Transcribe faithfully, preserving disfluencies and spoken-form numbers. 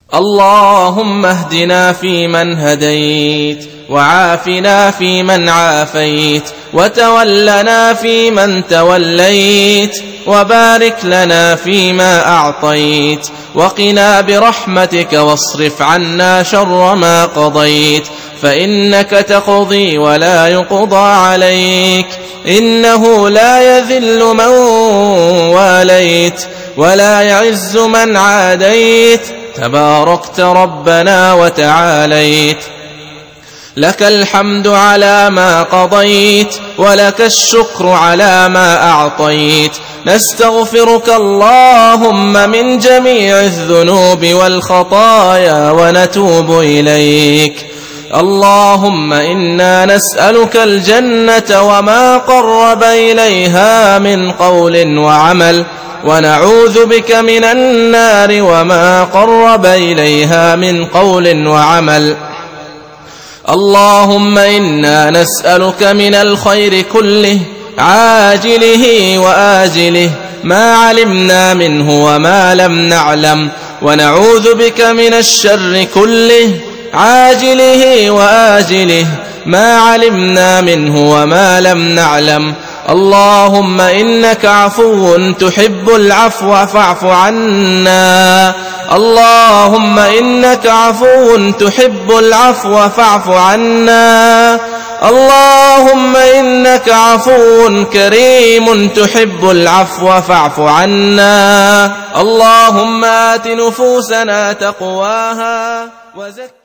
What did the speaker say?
اللهم اهدنا فيمن هديت، وعافنا فيمن عافيت، وتولنا فيمن توليت، وبارك لنا فيما أعطيت، وقنا برحمتك واصرف عنا شر ما قضيت، فإنك تقضي ولا يقضى عليك، إنه لا يذل من واليت ولا يعز من عاديت، تباركت ربنا وتعاليت. لك الحمد على ما قضيت، ولك الشكر على ما أعطيت، نستغفرك اللهم من جميع الذنوب والخطايا ونتوب إليك. اللهم إنا نسألك الجنة وما قرب إليها من قول وعمل، ونعوذ بك من النار وما قرب إليها من قول وعمل. اللهم إنا نسألك من الخير كله عاجله وآجله، ما علمنا منه وما لم نعلم، ونعوذ بك من الشر كله عاجله وآجله، ما علمنا منه وما لم نعلم. اللهم إنك عفو تحب العفو فاعف عنا. اللهم إنك عفو تحب العفو فاعف عنا. اللهم إنك عفو كريم تحب العفو فاعف عنا. اللهم آت نفوسنا تقواها وزكها